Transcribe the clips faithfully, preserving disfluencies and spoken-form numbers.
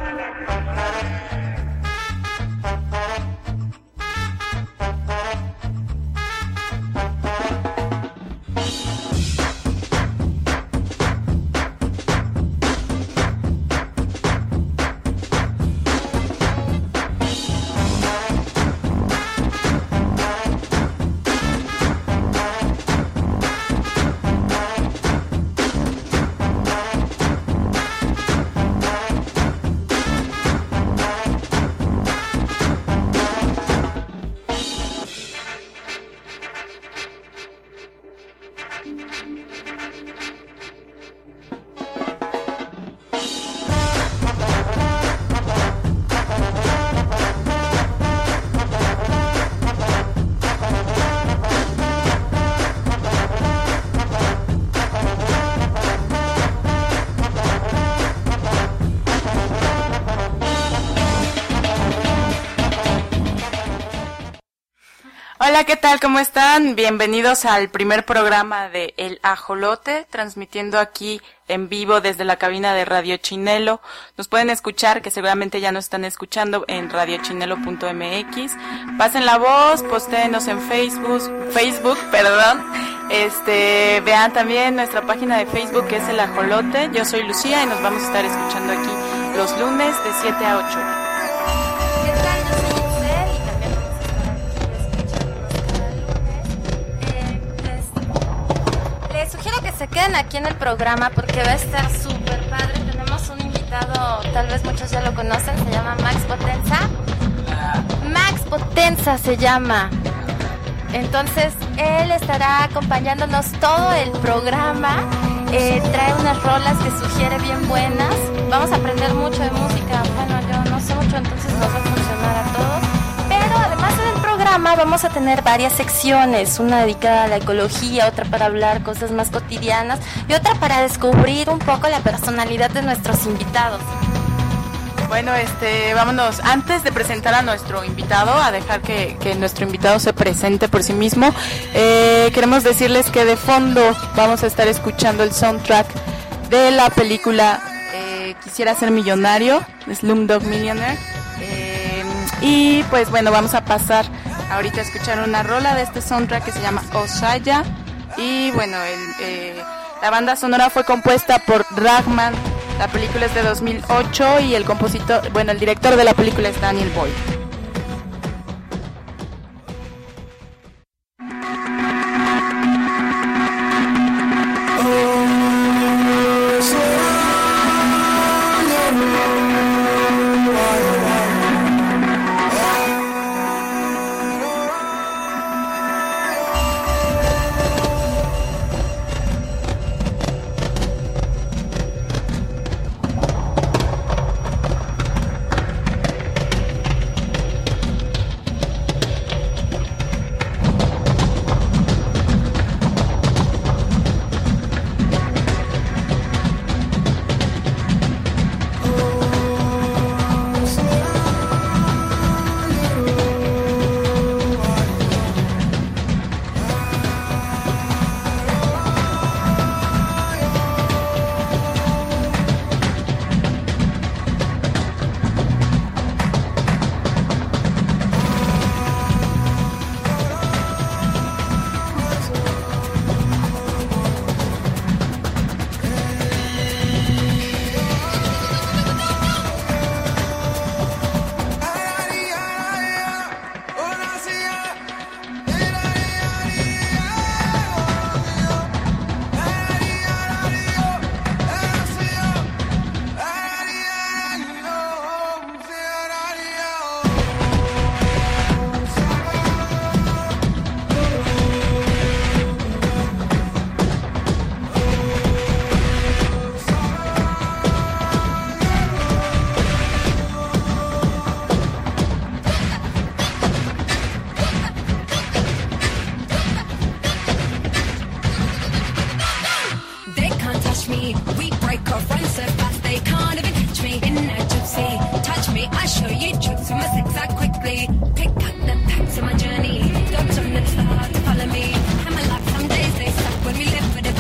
Hola, ¿qué tal? ¿Cómo están? Bienvenidos al primer programa de El Ajolote, transmitiendo aquí en vivo desde la cabina de Radio Chinelo. Nos pueden escuchar, que seguramente ya nos están escuchando, en radio chinelo punto m x. Pasen la voz, postéenos en Facebook, Facebook, perdón. Este, vean también nuestra página de Facebook, que es El Ajolote. Yo soy Lucía y nos vamos a estar escuchando aquí los lunes de siete a ocho. Se queden aquí en el programa porque va a estar súper padre. Tenemos un invitado, tal vez muchos ya lo conocen, se llama Max Potenza. Max Potenza se llama. Entonces, él estará acompañándonos todo el programa. Eh, trae unas rolas que sugiere bien buenas. Vamos a aprender mucho de música. Bueno, yo no sé mucho, entonces nos va a funcionar a todos. Pero además del programa vamos a tener varias secciones, una dedicada a la ecología, otra para hablar cosas más cotidianas y otra para descubrir un poco la personalidad de nuestros invitados. Bueno, este, vámonos, antes de presentar a nuestro invitado, a dejar que, que nuestro invitado se presente por sí mismo, eh, queremos decirles que de fondo vamos a estar escuchando el soundtrack de la película eh, Quisiera ser millonario, Slumdog Millionaire. Y pues bueno, vamos a pasar ahorita a escuchar una rola de este soundtrack que se llama Osaya. Y bueno, el, eh, la banda sonora fue compuesta por Ragman. La película es de dos mil ocho y el compositor, bueno, el director de la película es Daniel Boyle.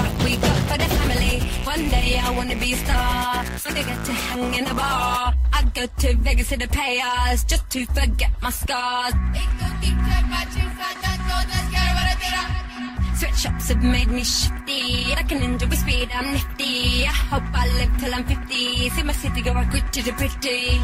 One day I wanna be a star, so they get to hang in a bar. I go to Vegas to the payers just to forget my scars. Sweatshops have made me shifty. I can enjoy speed, I'm nifty. I hope I live till I'm fifty. See my city go right to the pretty.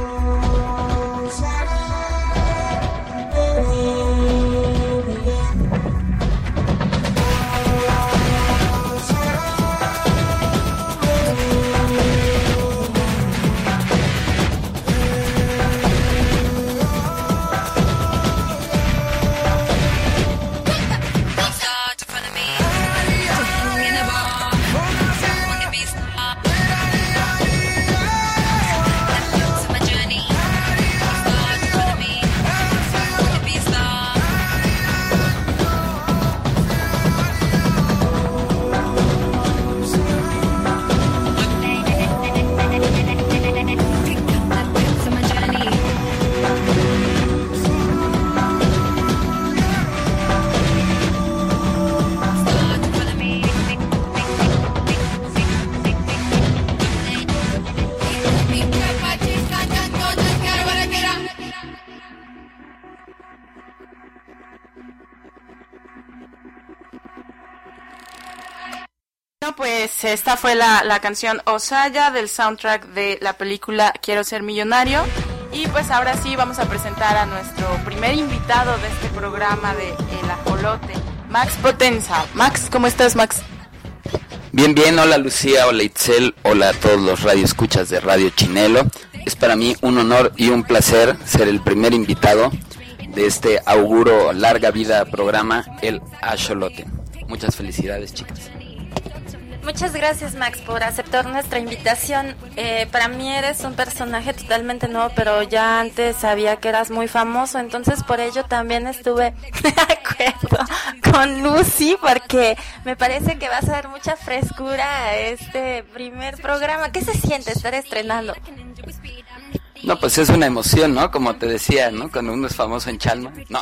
Pues esta fue la, la canción Osaya del soundtrack de la película Quiero ser millonario. Y pues ahora sí vamos a presentar a nuestro primer invitado de este programa de El Ajolote, Max Potenza. Max, ¿cómo estás, Max? Bien, bien, hola Lucía, hola Itzel, hola a todos los radioescuchas de Radio Chinelo. Es para mí un honor y un placer ser el primer invitado de este auguro larga vida programa El Ajolote. Muchas felicidades, chicas. Muchas gracias, Max, por aceptar nuestra invitación. Eh, para mí eres un personaje totalmente nuevo, pero ya antes sabía que eras muy famoso, entonces por ello también estuve de acuerdo con Lucy, porque me parece que va a ser mucha frescura a este primer programa. ¿Qué se siente estar estrenando? No, pues es una emoción, ¿no? Como te decía, ¿no? Cuando uno es famoso en Chalma, no,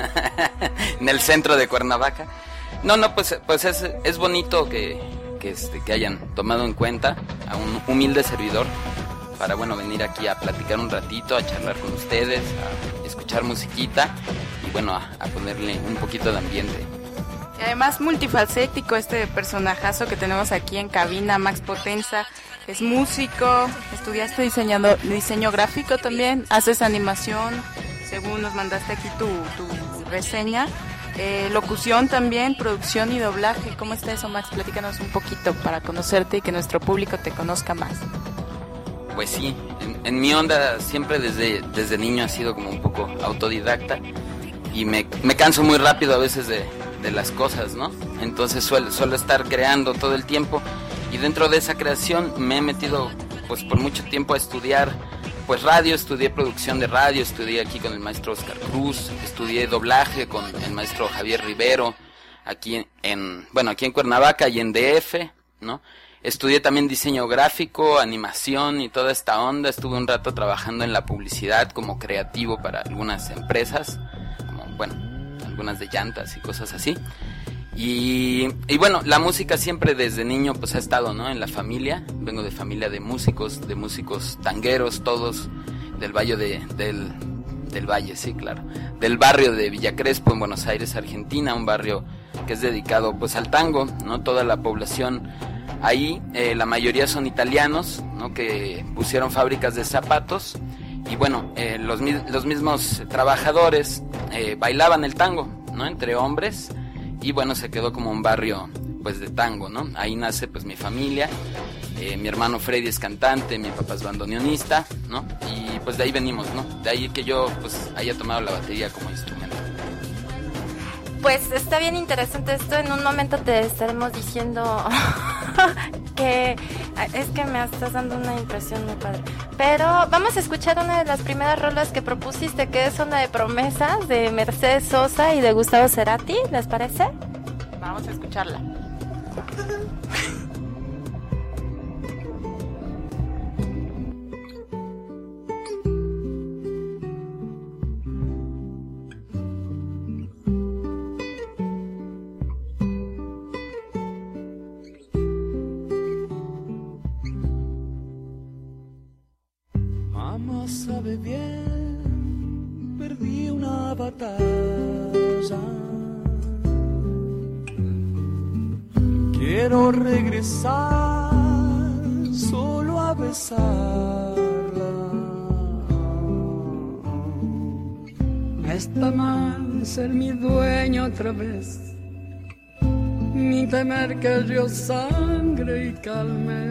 en el centro de Cuernavaca. No, no, pues, pues es, es bonito que... Que, este, que hayan tomado en cuenta a un humilde servidor para, bueno, venir aquí a platicar un ratito, a charlar con ustedes, a escuchar musiquita y, bueno, a, a ponerle un poquito de ambiente. Y además multifacético este personajazo que tenemos aquí en cabina, Max Potenza. Es músico, estudiaste diseñando, diseño gráfico también, haces animación, según nos mandaste aquí tu, tu reseña. Eh, locución también, producción y doblaje. ¿Cómo está eso, Max? Platícanos un poquito para conocerte y que nuestro público te conozca más. Pues sí, en, en mi onda siempre desde, desde niño ha sido como un poco autodidacta y me, me canso muy rápido a veces de, de las cosas, ¿no? Entonces suelo, suelo estar creando todo el tiempo y dentro de esa creación me he metido pues por mucho tiempo a estudiar pues radio, estudié producción de radio, estudié aquí con el maestro Oscar Cruz, estudié doblaje con el maestro Javier Rivero, aquí en, en bueno, aquí en Cuernavaca y en D F, ¿no? Estudié también diseño gráfico, animación y toda esta onda, estuve un rato trabajando en la publicidad como creativo para algunas empresas, como, bueno, algunas de llantas y cosas así. Y, y bueno, la música siempre desde niño pues ha estado, ¿no? En la familia. Vengo de familia de músicos, de músicos tangueros, todos del valle de, del, del valle, sí, claro, del barrio de Villa Crespo en Buenos Aires, Argentina, un barrio que es dedicado pues al tango, ¿no? Toda la población ahí, eh, la mayoría son italianos, ¿no? Que pusieron fábricas de zapatos y bueno, eh, los, los mismos trabajadores eh, bailaban el tango, ¿no? Entre hombres. Y bueno, se quedó como un barrio pues de tango, ¿no? Ahí nace pues mi familia, eh, mi hermano Freddy es cantante, mi papá es bandoneonista, ¿no? Y pues de ahí venimos, ¿no? De ahí que yo pues haya tomado la batería como instrumento. Pues está bien interesante esto, en un momento te estaremos diciendo que es que me estás dando una impresión muy padre. Pero vamos a escuchar una de las primeras rolas que propusiste, que es una de Promesas de Mercedes Sosa y de Gustavo Cerati, ¿les parece? Vamos a escucharla. I'm sabe bien, perdí una batalla. Quiero regresar solo a besarla. Está mal ser mi dueño otra vez, ni temer que yo sangre y calme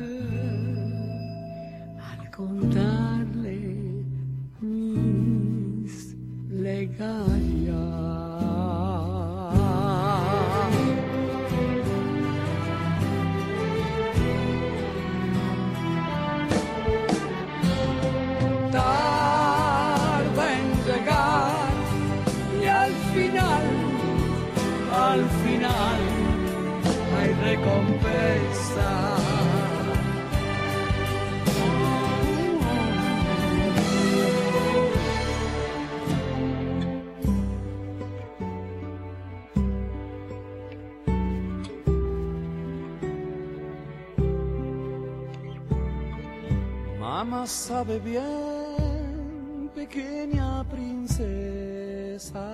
al contarle mis legayas. Tarda en llegar y al final, al final hay recompensa. Mamá sabe bien, pequeña princesa.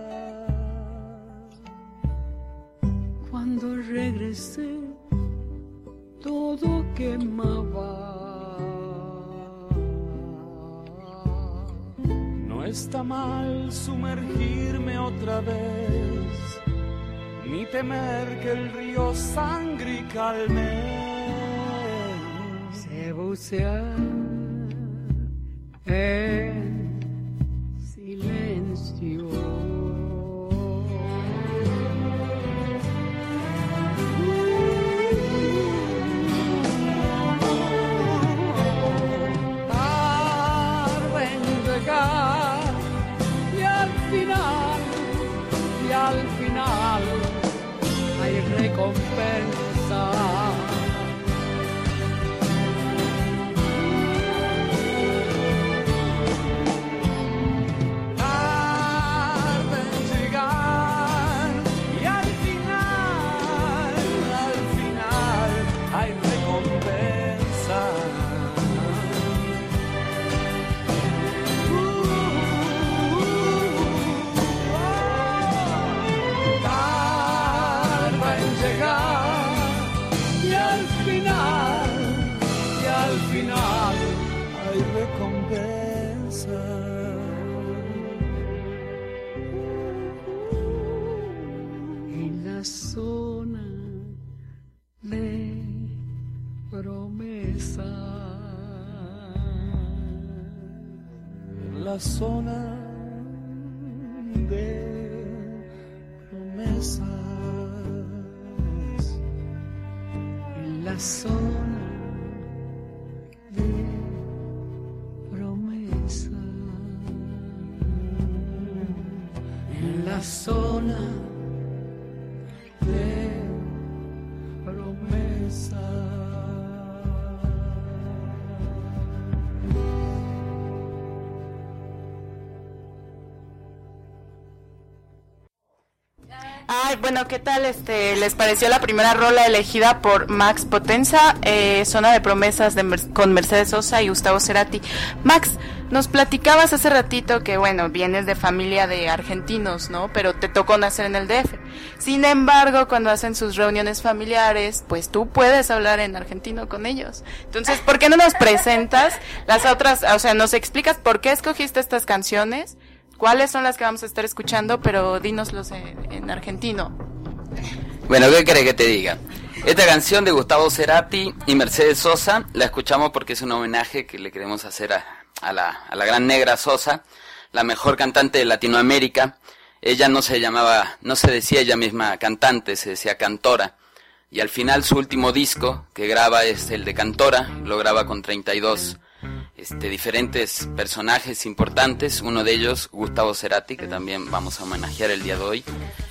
Cuando regresé, todo quemaba. No está mal sumergirme otra vez, ni temer que el río sangre y calme. Sé bucear en silencio. Tarde en llegar y al final, y al final hay recompensa. En la zona de promesa, en la zona de promesas, en la zona de promesa, en la zona de promesas. Ay, bueno, ¿qué tal este les pareció la primera rola elegida por Max Potenza, eh, Zona de Promesas de Mer- con Mercedes Sosa y Gustavo Cerati? Max, nos platicabas hace ratito que, bueno, vienes de familia de argentinos, ¿no? Pero te tocó nacer en el D F. Sin embargo, cuando hacen sus reuniones familiares, pues tú puedes hablar en argentino con ellos. Entonces, ¿por qué no nos presentas las otras, o sea, nos explicas por qué escogiste estas canciones? ¿Cuáles son las que vamos a estar escuchando? Pero dínoslos en, en argentino. Bueno, ¿qué querés que te diga? Esta canción de Gustavo Cerati y Mercedes Sosa la escuchamos porque es un homenaje que le queremos hacer a, a, la, a la gran negra Sosa, la mejor cantante de Latinoamérica. Ella no se llamaba, no se decía ella misma cantante, se decía cantora. Y al final su último disco que graba es el de Cantora, lo graba con treinta y dos este, diferentes personajes importantes, uno de ellos Gustavo Cerati, que también vamos a homenajear el día de hoy.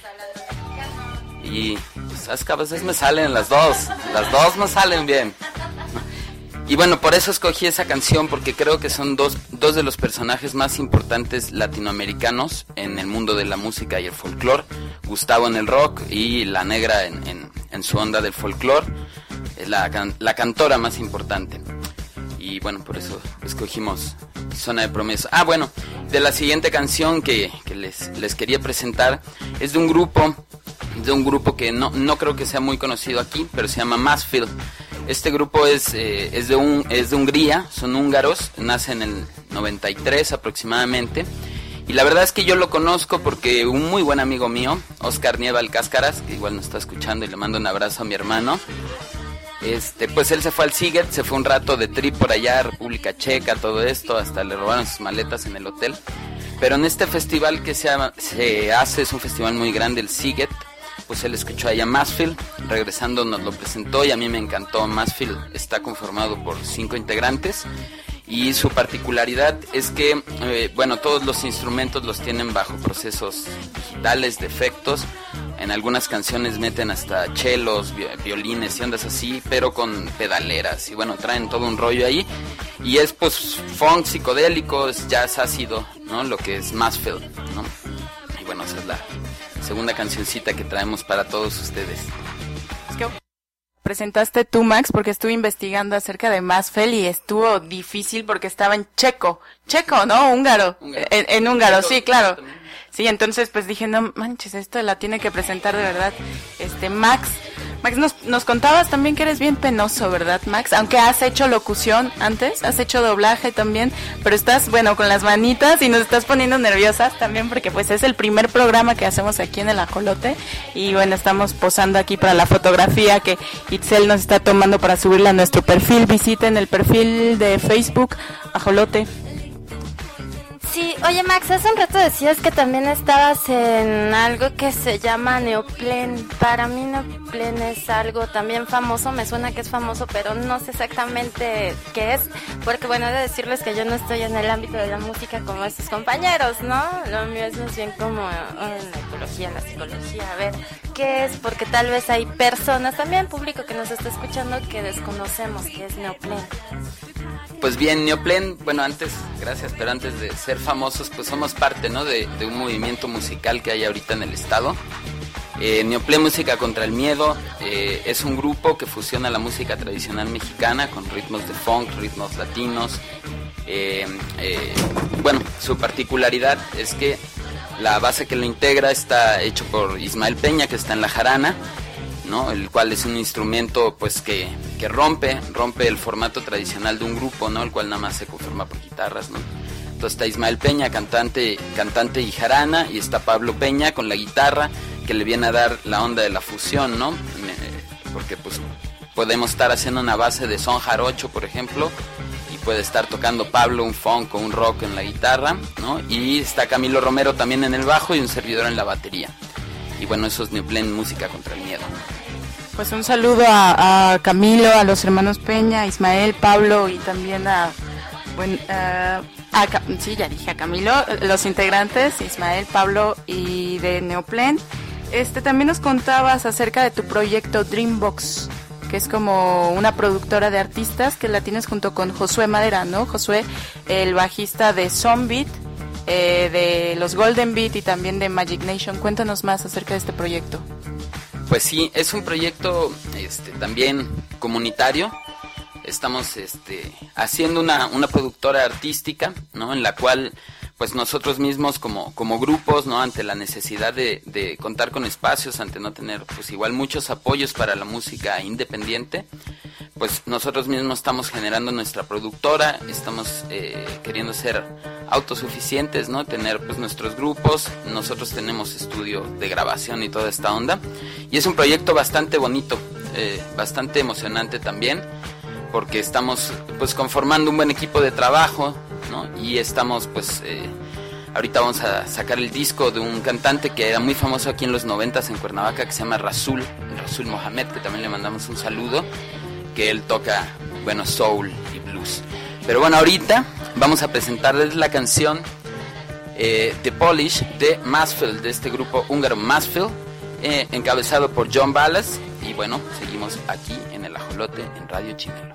Y pues, a veces me salen las dos, las dos me salen bien. Y bueno, por eso escogí esa canción, porque creo que son dos, dos de los personajes más importantes latinoamericanos en el mundo de la música y el folclore. Gustavo en el rock y la negra en, en, en su onda del folclore. Es la, la cantora más importante. Y bueno, por eso escogimos Zona de Promesa. Ah, bueno, de la siguiente canción que, que les, les quería presentar es de un grupo, de un grupo que no, no creo que sea muy conocido aquí, pero se llama Massfield. Este grupo es, eh, es, de un, es de Hungría, son húngaros, nace en el noventa y tres aproximadamente. Y la verdad es que yo lo conozco porque un muy buen amigo mío, Oscar Nieval Cáscaras, que igual nos está escuchando y le mando un abrazo a mi hermano, Este, pues él se fue al Sziget, se fue un rato de trip por allá, República Checa, todo esto, hasta le robaron sus maletas en el hotel. Pero en este festival que se, se hace, es un festival muy grande, el Sziget, pues él escuchó allá Massfield, regresando nos lo presentó y a mí me encantó. Massfield está conformado por cinco integrantes y su particularidad es que, eh, bueno, todos los instrumentos los tienen bajo procesos digitales de efectos. En algunas canciones meten hasta chelos, violines y ondas así, pero con pedaleras. Y bueno, traen todo un rollo ahí. Y es pues funk psicodélico, es jazz ácido, ¿no? Lo que es Massfield, ¿no? Y bueno, esa es la segunda cancioncita que traemos para todos ustedes. Es que presentaste tú, Max, porque estuve investigando acerca de Massfield y estuvo difícil porque estaba en checo. Checo, ¿no? Húngaro. Húngaro. En, en húngaro, Checo, sí, claro. también. Sí, entonces pues dije, no manches, esto la tiene que presentar de verdad. Este, Max, Max, nos, nos contabas también que eres bien penoso, ¿verdad, Max? Aunque has hecho locución antes, has hecho doblaje también, pero estás, bueno, con las manitas y nos estás poniendo nerviosas también porque pues es el primer programa que hacemos aquí en El Ajolote y bueno, estamos posando aquí para la fotografía que Itzel nos está tomando para subirla a nuestro perfil. Visiten el perfil de Facebook, Ajolote. Sí, oye Max, hace un rato decías que también estabas en algo que se llama Neoplen. Para mí Neoplen es algo también famoso, me suena que es famoso, pero no sé exactamente qué es, porque bueno, he de decirles que yo no estoy en el ámbito de la música como estos compañeros, ¿no? Lo mío es más bien como en la ecología, la psicología, a ver qué es, porque tal vez hay personas, también público que nos está escuchando que desconocemos qué es Neoplen. Pues bien, Neoplen, bueno, antes, gracias, pero antes de ser famosos, pues somos parte, ¿no? De, de un movimiento musical que hay ahorita en el estado. Eh, Neoplen Música contra el Miedo eh, es un grupo que fusiona la música tradicional mexicana con ritmos de funk, ritmos latinos. Eh, eh, bueno, su particularidad es que la base que lo integra está hecho por Ismael Peña, que está en la jarana, ¿no? El cual es un instrumento pues que, que rompe, rompe el formato tradicional de un grupo, ¿no? El cual nada más se conforma por guitarras, ¿no? Entonces está Ismael Peña, cantante, cantante y jarana, y está Pablo Peña con la guitarra, que le viene a dar la onda de la fusión, ¿no? Porque pues podemos estar haciendo una base de son jarocho, por ejemplo, y puede estar tocando Pablo un funk o un rock en la guitarra, ¿no? Y está Camilo Romero también en el bajo y un servidor en la batería. Y bueno, eso es Neoplen Música contra el Miedo. Pues un saludo a, a Camilo, a los hermanos Peña, Ismael, Pablo y también a, bueno, uh, a, sí, ya dije a Camilo, los integrantes, Ismael, Pablo y de Neoplen. Este, también nos contabas acerca de tu proyecto Dreambox, que es como una productora de artistas que la tienes junto con Josué Madera, ¿no? Josué, el bajista de Zombie, eh, de los Golden Beat y también de Magic Nation. Cuéntanos más acerca de este proyecto. Pues sí, es un proyecto este, también comunitario. Estamos este, haciendo una, una productora artística, ¿no? En la cual pues nosotros mismos como, como grupos, ¿no? Ante la necesidad de, de contar con espacios, ante no tener pues igual muchos apoyos para la música independiente, pues nosotros mismos estamos generando nuestra productora, estamos eh, queriendo ser autosuficientes, ¿no? Tener pues nuestros grupos, nosotros tenemos estudio de grabación y toda esta onda, y es un proyecto bastante bonito, eh, bastante emocionante también, porque estamos pues conformando un buen equipo de trabajo, ¿no? Y estamos pues eh, ahorita vamos a sacar el disco de un cantante que era muy famoso aquí en los noventas en Cuernavaca, que se llama Rasul, Rasul Mohamed, que también le mandamos un saludo, que él toca, bueno, soul y blues. Pero bueno, ahorita vamos a presentarles la canción eh, The Polish de Massfield, de este grupo húngaro Massfield, eh, encabezado por John Ballas. Y bueno, seguimos aquí en El Ajolote en Radio Chinelo.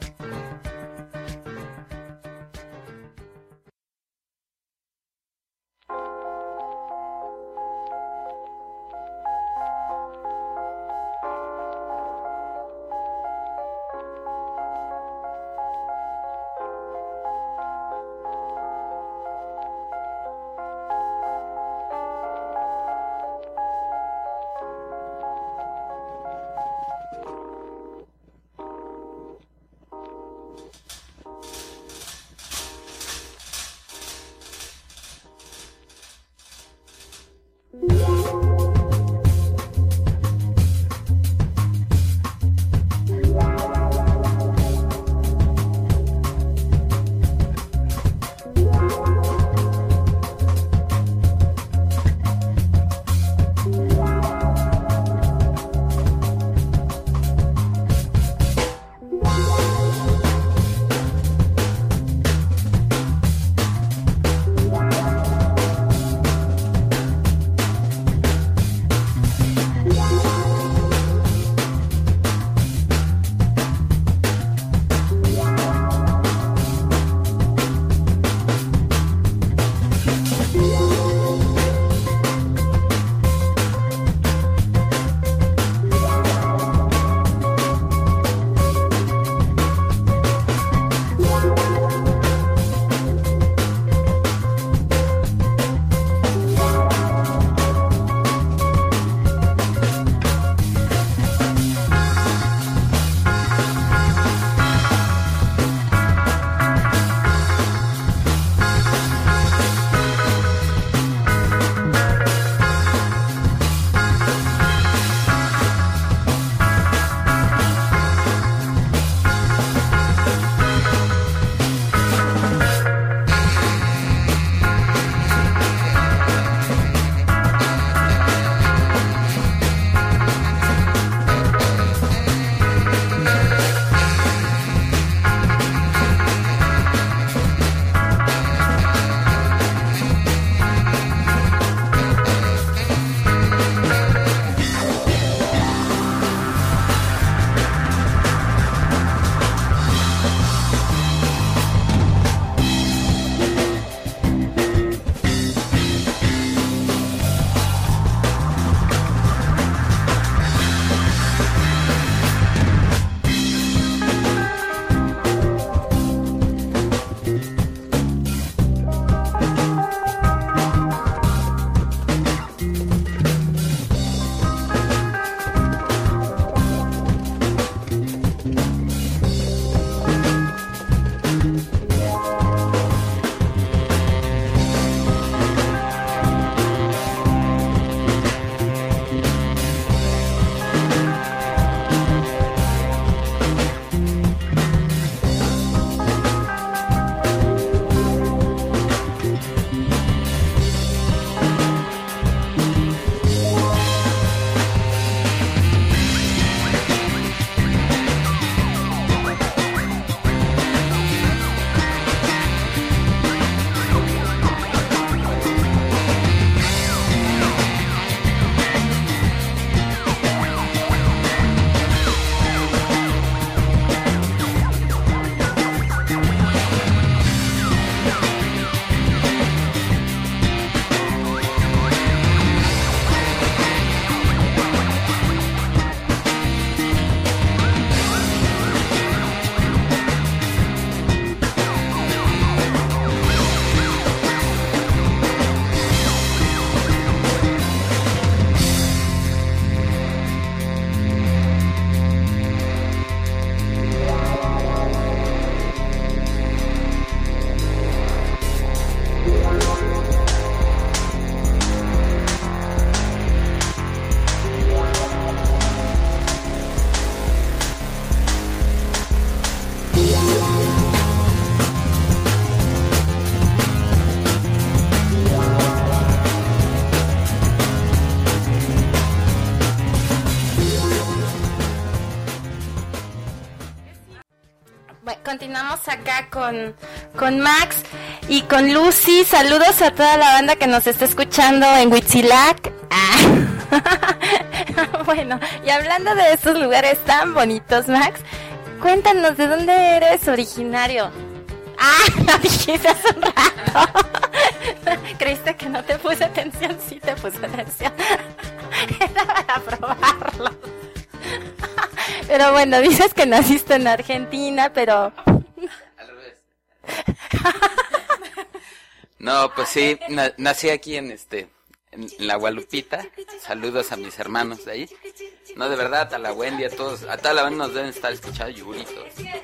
Bueno, continuamos acá con, con Max y con Lucy. Saludos a toda la banda que nos está escuchando en Huitzilac. Ah. Bueno, y hablando de estos lugares tan bonitos, Max, cuéntanos, ¿de dónde eres originario? Ah, lo dijiste hace un rato. ¿Creíste que no te puse atención? Sí te puse atención. Era para probarlo. Pero bueno, dices que naciste en Argentina, pero... Al revés. No, pues sí, na- nací aquí en este, en la Gualupita. Saludos a mis hermanos de ahí. No, de verdad, a la Wendy, a todos, a toda la banda nos deben estar escuchando, Yuritos.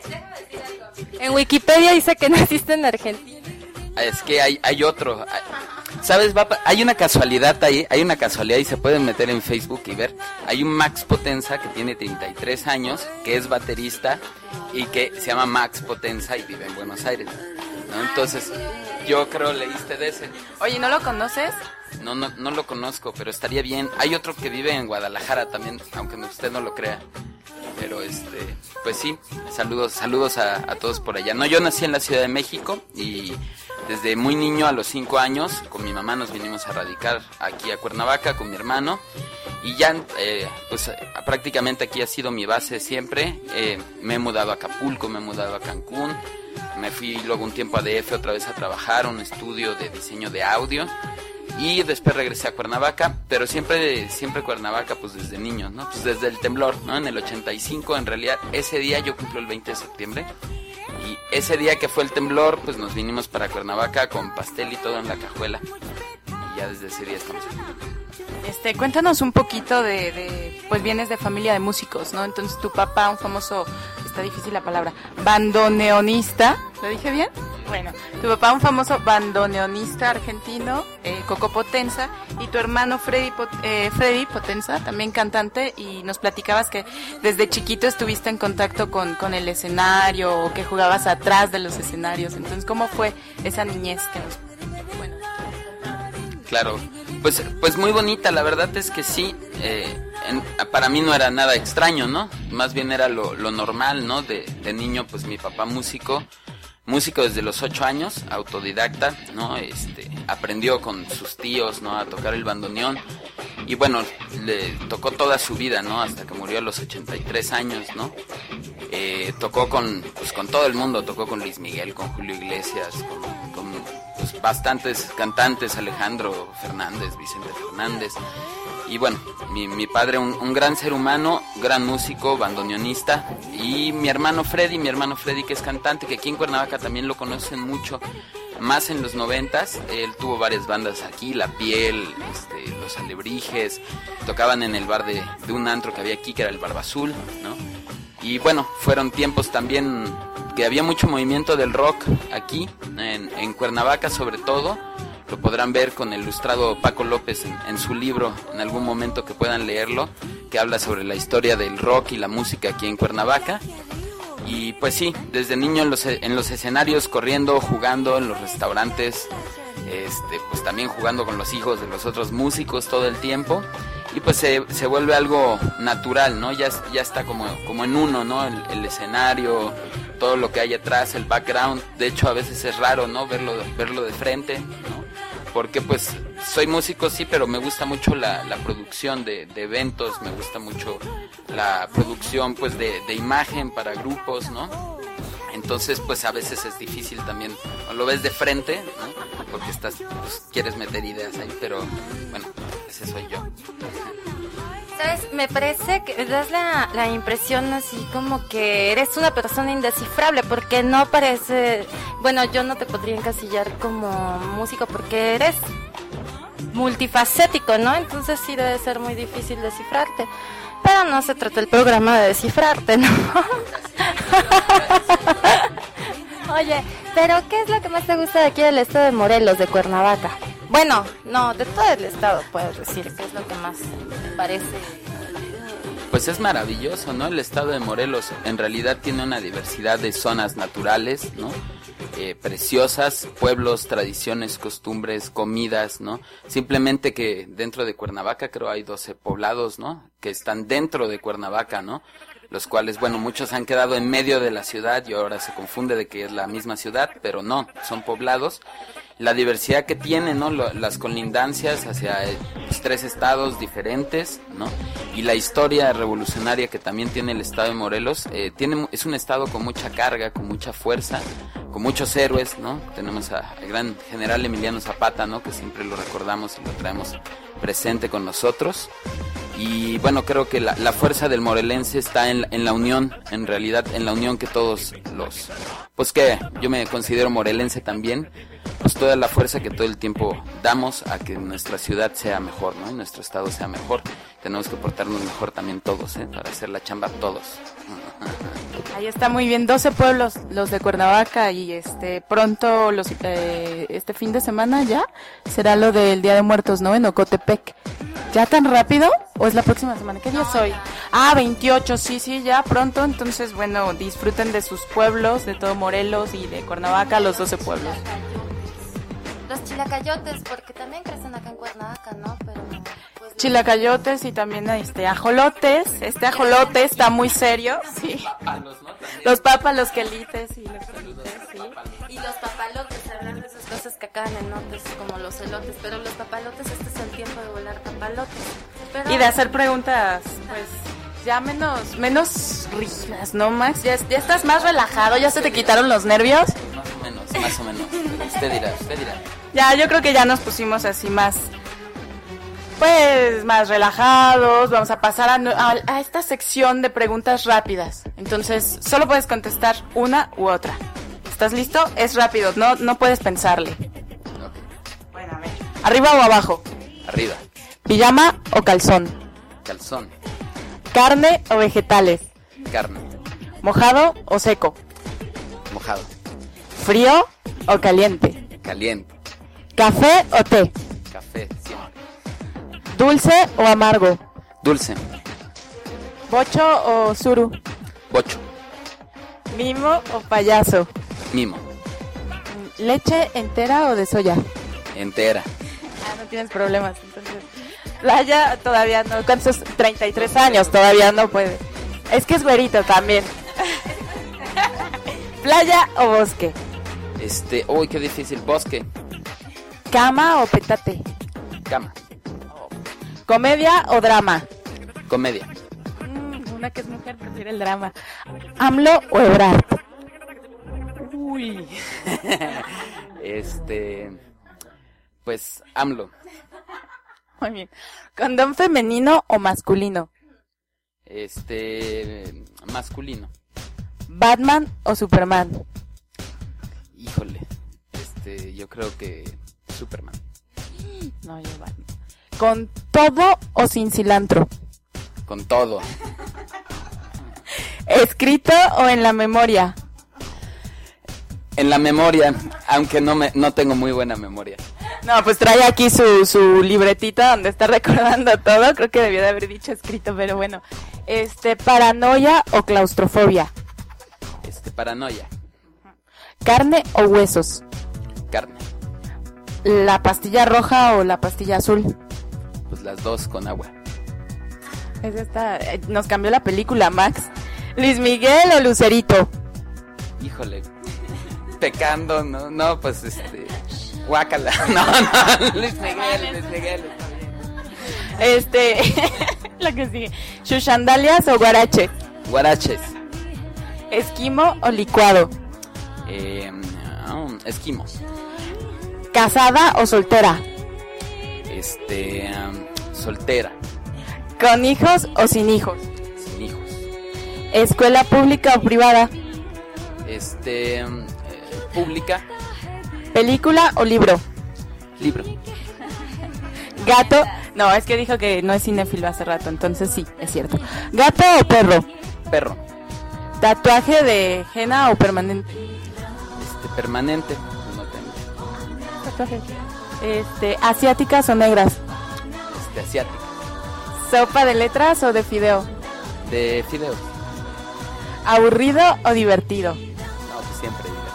En Wikipedia dice que naciste en Argentina. Es que hay, hay otro, hay- ¿sabes? Va, pa- hay una casualidad ahí, hay una casualidad y se pueden meter en Facebook y ver. Hay un Max Potenza que tiene treinta y tres años, que es baterista y que se llama Max Potenza y vive en Buenos Aires, ¿no? Entonces, yo creo leíste de ese. Oye, ¿no lo conoces? No, no, no lo conozco, pero estaría bien. Hay otro que vive en Guadalajara también, aunque usted no lo crea. Pero este, pues sí, saludos, saludos a, a todos por allá. No, yo nací en la Ciudad de México y desde muy niño, a los cinco años, con mi mamá nos vinimos a radicar aquí a Cuernavaca con mi hermano. Y ya, eh, pues prácticamente aquí ha sido mi base siempre. Eh, me he mudado a Acapulco, me he mudado a Cancún. Me fui luego un tiempo a D F otra vez a trabajar, un estudio de diseño de audio. Y después regresé a Cuernavaca, pero siempre siempre Cuernavaca pues desde niño, ¿no? Pues desde el temblor, ¿no? En el ochenta y cinco, en realidad, ese día yo cumplo el veinte de septiembre. Y ese día que fue el temblor, pues nos vinimos para Cuernavaca con pastel y todo en la cajuela. Y ya desde ese día estamos aquí. Este, cuéntanos un poquito de, de, pues vienes de familia de músicos, ¿no? Entonces tu papá, un famoso, está difícil la palabra, bandoneonista, ¿lo dije bien? Bueno, tu papá, un famoso bandoneonista argentino, eh, Coco Potenza, y tu hermano Freddy, Pot- eh, Freddy Potenza, también cantante, y nos platicabas que desde chiquito estuviste en contacto con, con el escenario, o que jugabas atrás de los escenarios. Entonces, ¿cómo fue esa niñez que nos... Bueno. Claro, pues pues muy bonita, la verdad es que sí, eh, en, para mí no era nada extraño, ¿no? Más bien era lo, lo normal, ¿no? De, de niño, pues mi papá músico, músico desde los ocho años, autodidacta, ¿no? Este, aprendió con sus tíos, ¿no? A tocar el bandoneón y bueno, le tocó toda su vida, ¿no? Hasta que murió a los ochenta y tres años, ¿no? Eh, tocó con, pues con todo el mundo, tocó con Luis Miguel, con Julio Iglesias, con, con pues, bastantes cantantes, Alejandro Fernández, Vicente Fernández. Y bueno, mi, mi padre, un, un gran ser humano, gran músico, bandoneonista. Y mi hermano Freddy, mi hermano Freddy que es cantante, que aquí en Cuernavaca también lo conocen mucho, más en los noventas. Él tuvo varias bandas aquí, La Piel, este, Los Alebrijes, tocaban en el bar de, de un antro que había aquí, que era el Barba Azul, ¿no? Y bueno, fueron tiempos también que había mucho movimiento del rock aquí, en, en Cuernavaca sobre todo. Lo podrán ver con el ilustrado Paco López en, en su libro, en algún momento que puedan leerlo, que habla sobre la historia del rock y la música aquí en Cuernavaca. Y pues sí, desde niño en los, en los escenarios, corriendo, jugando en los restaurantes, este, pues también jugando con los hijos de los otros músicos todo el tiempo. Y pues se, se vuelve algo natural, ¿no? Ya, ya está como, como en uno, ¿no? El, el escenario, todo lo que hay atrás, el background. De hecho, a veces es raro, ¿no? Verlo, verlo de frente, ¿no? Porque pues soy músico, sí, pero me gusta mucho la, la producción de, de eventos, me gusta mucho la producción pues de, de imagen para grupos, ¿no? Entonces pues a veces es difícil también, o lo ves de frente, ¿no? Porque estás, pues, quieres meter ideas ahí, pero bueno, ese soy yo. ¿Sabes? Me parece que das la, la impresión así como que eres una persona indescifrable, porque no parece... Bueno, yo no te podría encasillar como músico porque eres multifacético, ¿no? Entonces sí debe ser muy difícil descifrarte. Pero no se trata el programa de descifrarte, ¿no? Oye, pero ¿qué es lo que más te gusta de aquí del estado de Morelos, de Cuernavaca? Bueno, no, de todo el estado puedes decir, ¿qué es lo que más te parece? Pues es maravilloso, ¿no? El estado de Morelos en realidad tiene una diversidad de zonas naturales, ¿no? Eh, preciosas, pueblos, tradiciones, costumbres, comidas, ¿no? Simplemente que dentro de Cuernavaca creo hay doce poblados, ¿no? Que están dentro de Cuernavaca, ¿no? los cuales, bueno, muchos han quedado en medio de la ciudad y ahora se confunde de que es la misma ciudad, pero no, son poblados. La diversidad que tienen, ¿no? Lo, las colindancias hacia eh, pues, tres estados diferentes, ¿no? Y la historia revolucionaria que también tiene el estado de Morelos, eh, tiene, es un estado con mucha carga, con mucha fuerza, con muchos héroes, ¿no? Tenemos al gran general Emiliano Zapata, ¿no? Que siempre lo recordamos y lo traemos presente con nosotros. Y bueno, creo que la, la fuerza del morelense está en, en la unión, en realidad en la unión que todos los, pues que yo me considero morelense también, pues toda la fuerza que todo el tiempo damos a que nuestra ciudad sea mejor, ¿no? Y nuestro estado sea mejor. Tenemos que portarnos mejor también todos, ¿eh? Para hacer la chamba todos. Ahí está muy bien, doce pueblos los de Cuernavaca y este pronto los eh, este fin de semana ya será lo del Día de Muertos, ¿no? En Ocotepec. ¿Ya tan rápido? ¿O es la próxima semana? ¿Qué día es hoy? Ah, veintiocho, sí, sí, ya pronto. Entonces, bueno, disfruten de sus pueblos, de todo Morelos y de Cuernavaca, los doce pueblos. Los chilacayotes, porque también crecen acá en Cuernavaca, ¿no? Pero pues, chilacayotes y también este ajolotes. Este ajolote está muy serio, sí. Los papas, los quelites y los quelites, sí. Y los papalotes, hablar de esas cosas que acaban en notes como los elotes, pero los papalotes, este es el tiempo de volar papalotes. Pero... Y de hacer preguntas, pues, ya menos menos rígidas, ¿no, Max? Ya, ya estás más relajado, ya se te quitaron los nervios. Más o menos, más o menos. Usted dirá, usted dirá. Ya, yo creo que ya nos pusimos así más, pues, más relajados. Vamos a pasar a, a, a esta sección de preguntas rápidas. Entonces, solo puedes contestar una u otra. ¿Estás listo? Es rápido, no, no puedes pensarle. Okay. Bueno, a ver. ¿Arriba o abajo? Arriba. ¿Pijama o calzón? Calzón. ¿Carne o vegetales? Carne. ¿Mojado o seco? Mojado. ¿Frío o caliente? Caliente. ¿Café o té? Café, siempre. ¿Dulce o amargo? Dulce. ¿Bocho o suru? Bocho. ¿Mimo o payaso? Mimo. ¿Leche entera o de soya? Entera. Ah, no tienes problemas, entonces. Playa todavía no, ¿cuántos? treinta y tres años, todavía no puede. Es que es güerito también. ¿Playa o bosque? Este, uy, qué difícil. Bosque. ¿Cama o petate? Cama. ¿Comedia o drama? Comedia. Mm, una que es mujer prefiere el drama. ¿AMLO o Ebrard? Uy. Este, pues, AMLO. Muy bien. ¿Condón femenino o masculino? Este, masculino. ¿Batman o Superman? Híjole, este, yo creo que Superman. No, yo Batman. ¿Con todo o sin cilantro? Con todo. ¿Escrito o en la memoria? En la memoria, aunque no me, no tengo muy buena memoria. No, pues trae aquí su, su libretita donde está recordando todo. Creo que debió de haber dicho escrito, pero bueno. Este, ¿paranoia o claustrofobia? Este, paranoia. ¿Carne o huesos? Carne. ¿La pastilla roja o la pastilla azul? Pues las dos con agua. Es esta, eh, nos cambió la película, Max. ¿Luis Miguel o Lucerito? Híjole. Pecando, no, no, pues este... Guácala. No, no, Luis Miguel, Luis Miguel. Este, la que sigue. ¿Chuchandalias o guarache? Guaraches. ¿Esquimo o licuado? Eh, um, esquimo. ¿Casada o soltera? Este, um, soltera. ¿Con hijos o sin hijos? Sin hijos. ¿Escuela pública o privada? Este, um, eh, pública. ¿Película o libro? Libro. ¿Gato? No, es que dijo que no es cinéfilo hace rato, entonces sí, es cierto. ¿Gato o perro? Perro. ¿Tatuaje de henna o permanente? Este, permanente. No tengo. Tatuaje. Este, ¿asiáticas o negras? Este, asiática. ¿Sopa de letras o de fideo? De fideos. ¿Aburrido o divertido? No, pues siempre divertido.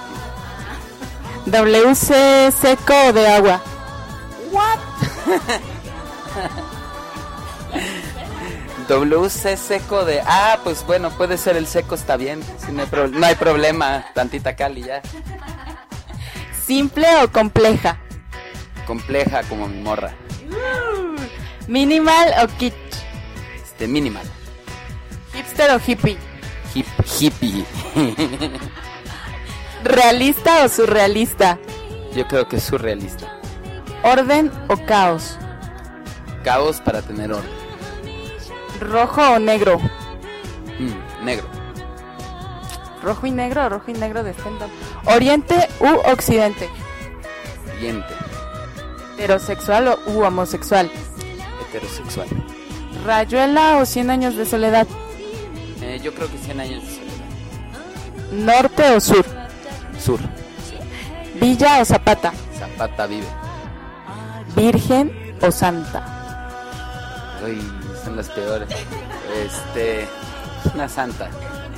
¿W C seco o de agua? What? W C seco de... Ah, pues bueno, puede ser el seco, está bien. Sí, no, hay pro... no hay problema, tantita cal y ya. ¿Simple o compleja? Compleja como mi morra. ¿Minimal o kitsch? Este, minimal. ¿Hipster o hippie? Hip, hippie. ¿Realista o surrealista? Yo creo que es surrealista. ¿Orden o caos? Caos para tener orden. ¿Rojo o negro? Mm, negro. ¿Rojo y negro o rojo y negro de stand-up? ¿Oriente u occidente? Oriente. ¿Heterosexual o u homosexual? Heterosexual. ¿Rayuela o cien años de soledad? Eh, yo creo que cien años de soledad. ¿Norte o sur? Sur. ¿Villa o Zapata? Zapata vive. ¿Virgen o santa? Uy, son las peores. Este... Una santa.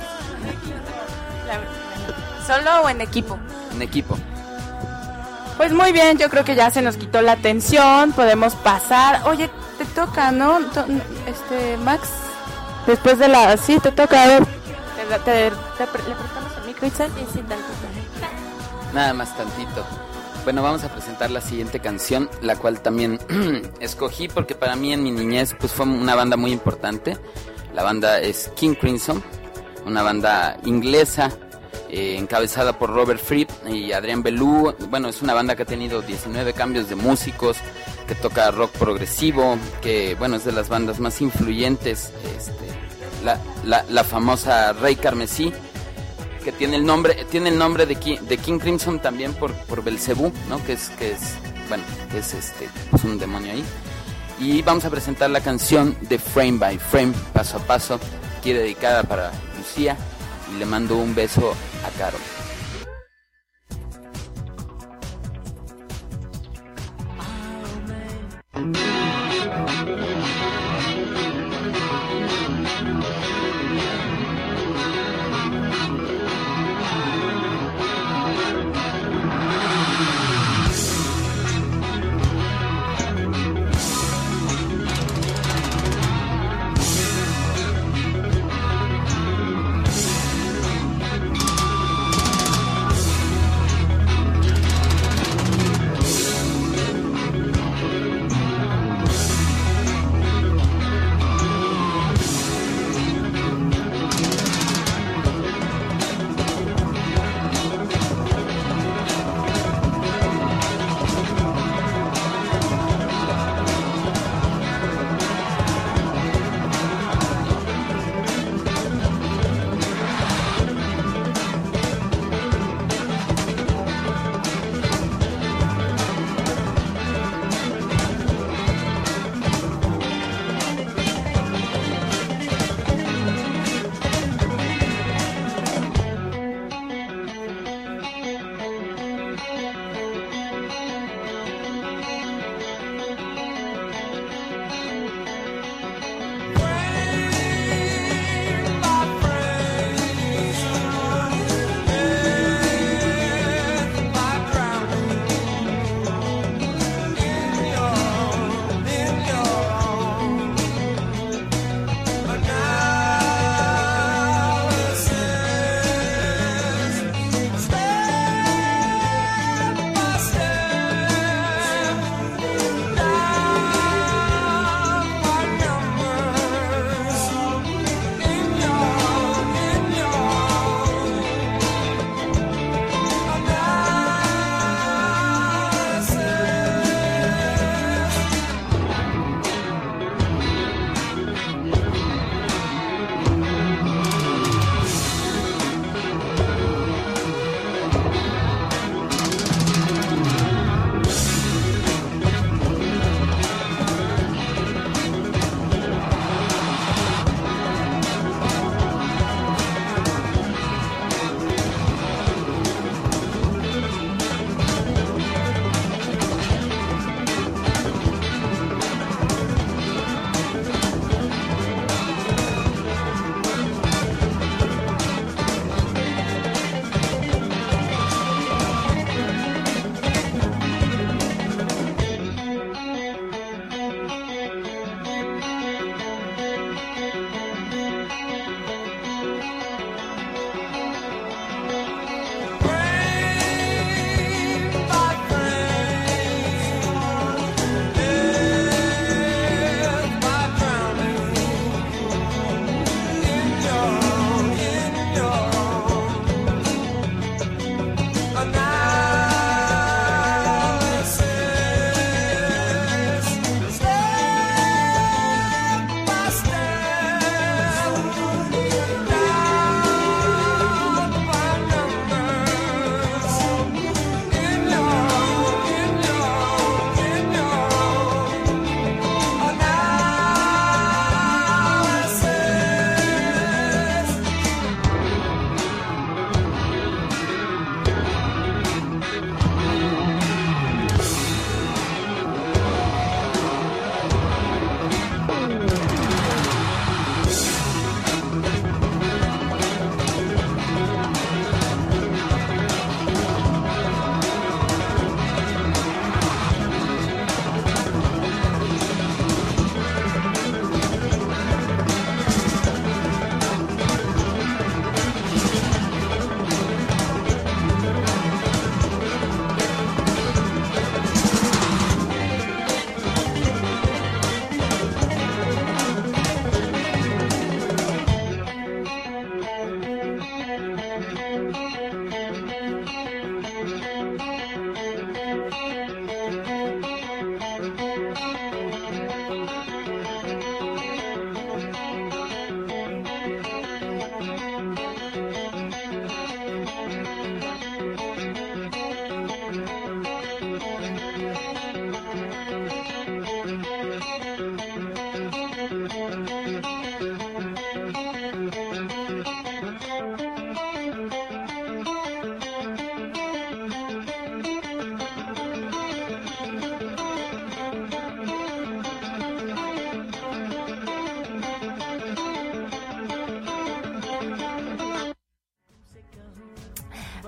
¿Solo o en equipo? En equipo. Pues muy bien, yo creo que ya se nos quitó la tensión, podemos pasar. Oye, te toca, ¿no? Este, Max, después de la... Sí, te toca, a ver. Te, te, te, te, ¿Le prestamos el micro, Itzel? Sí, sí, tantito. Nada más tantito. Bueno, vamos a presentar la siguiente canción, la cual también escogí porque para mí en mi niñez pues fue una banda muy importante. La banda es King Crimson, una banda inglesa eh, encabezada por Robert Fripp y Adrian Belew. Bueno, es una banda que ha tenido diecinueve cambios de músicos, que toca rock progresivo, que bueno, es de las bandas más influyentes. Este, la, la, la famosa Rey Carmesí, que tiene el nombre tiene el nombre de King, de King Crimson también por por Belcebú, ¿no? Que es que es bueno, que es este pues un demonio ahí. Y vamos a presentar la canción de Frame by Frame, paso a paso, que es dedicada para Lucía, y le mando un beso a Caro.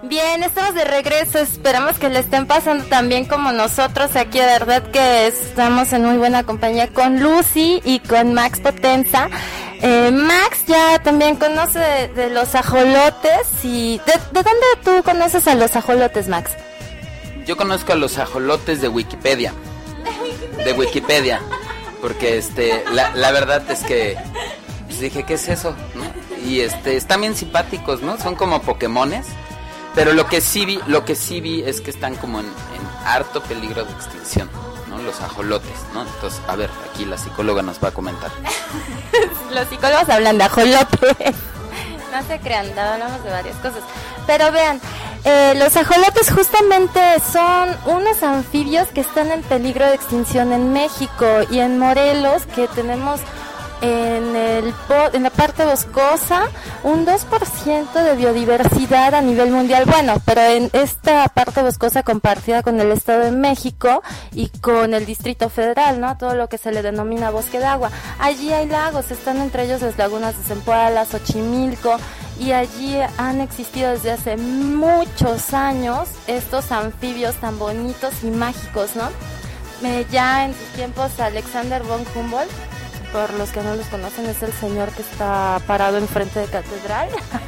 Bien, estamos de regreso, esperamos que le estén pasando también como nosotros aquí, de verdad que estamos en muy buena compañía con Lucy y con Max Potenza. Eh, Max ya también conoce de, de los ajolotes y... ¿de, ¿De dónde tú conoces a los ajolotes, Max? Yo conozco a los ajolotes de Wikipedia, de Wikipedia, porque este, la, la verdad es que pues dije, ¿qué es eso? ¿No? Y este, están bien simpáticos, ¿no? Son como Pokémones. Pero lo que sí vi, lo que sí vi es que están como en, en harto peligro de extinción, ¿no? Los ajolotes, ¿no? Entonces, a ver, aquí la psicóloga nos va a comentar. Los psicólogos hablan de ajolotes. No se crean, hablamos de varias cosas. Pero vean, eh, los ajolotes justamente son unos anfibios que están en peligro de extinción en México y en Morelos, que tenemos en el en la parte boscosa un dos por ciento de biodiversidad a nivel mundial. Bueno, pero en esta parte boscosa compartida con el Estado de México y con el Distrito Federal, ¿no? Todo lo que se le denomina bosque de agua. Allí hay lagos, están entre ellos las lagunas de Zempoala, Xochimilco, y allí han existido desde hace muchos años estos anfibios tan bonitos y mágicos, ¿no? Eh, ya en sus tiempos Alexander von Humboldt, por los que no los conocen, es el señor que está parado enfrente de catedral,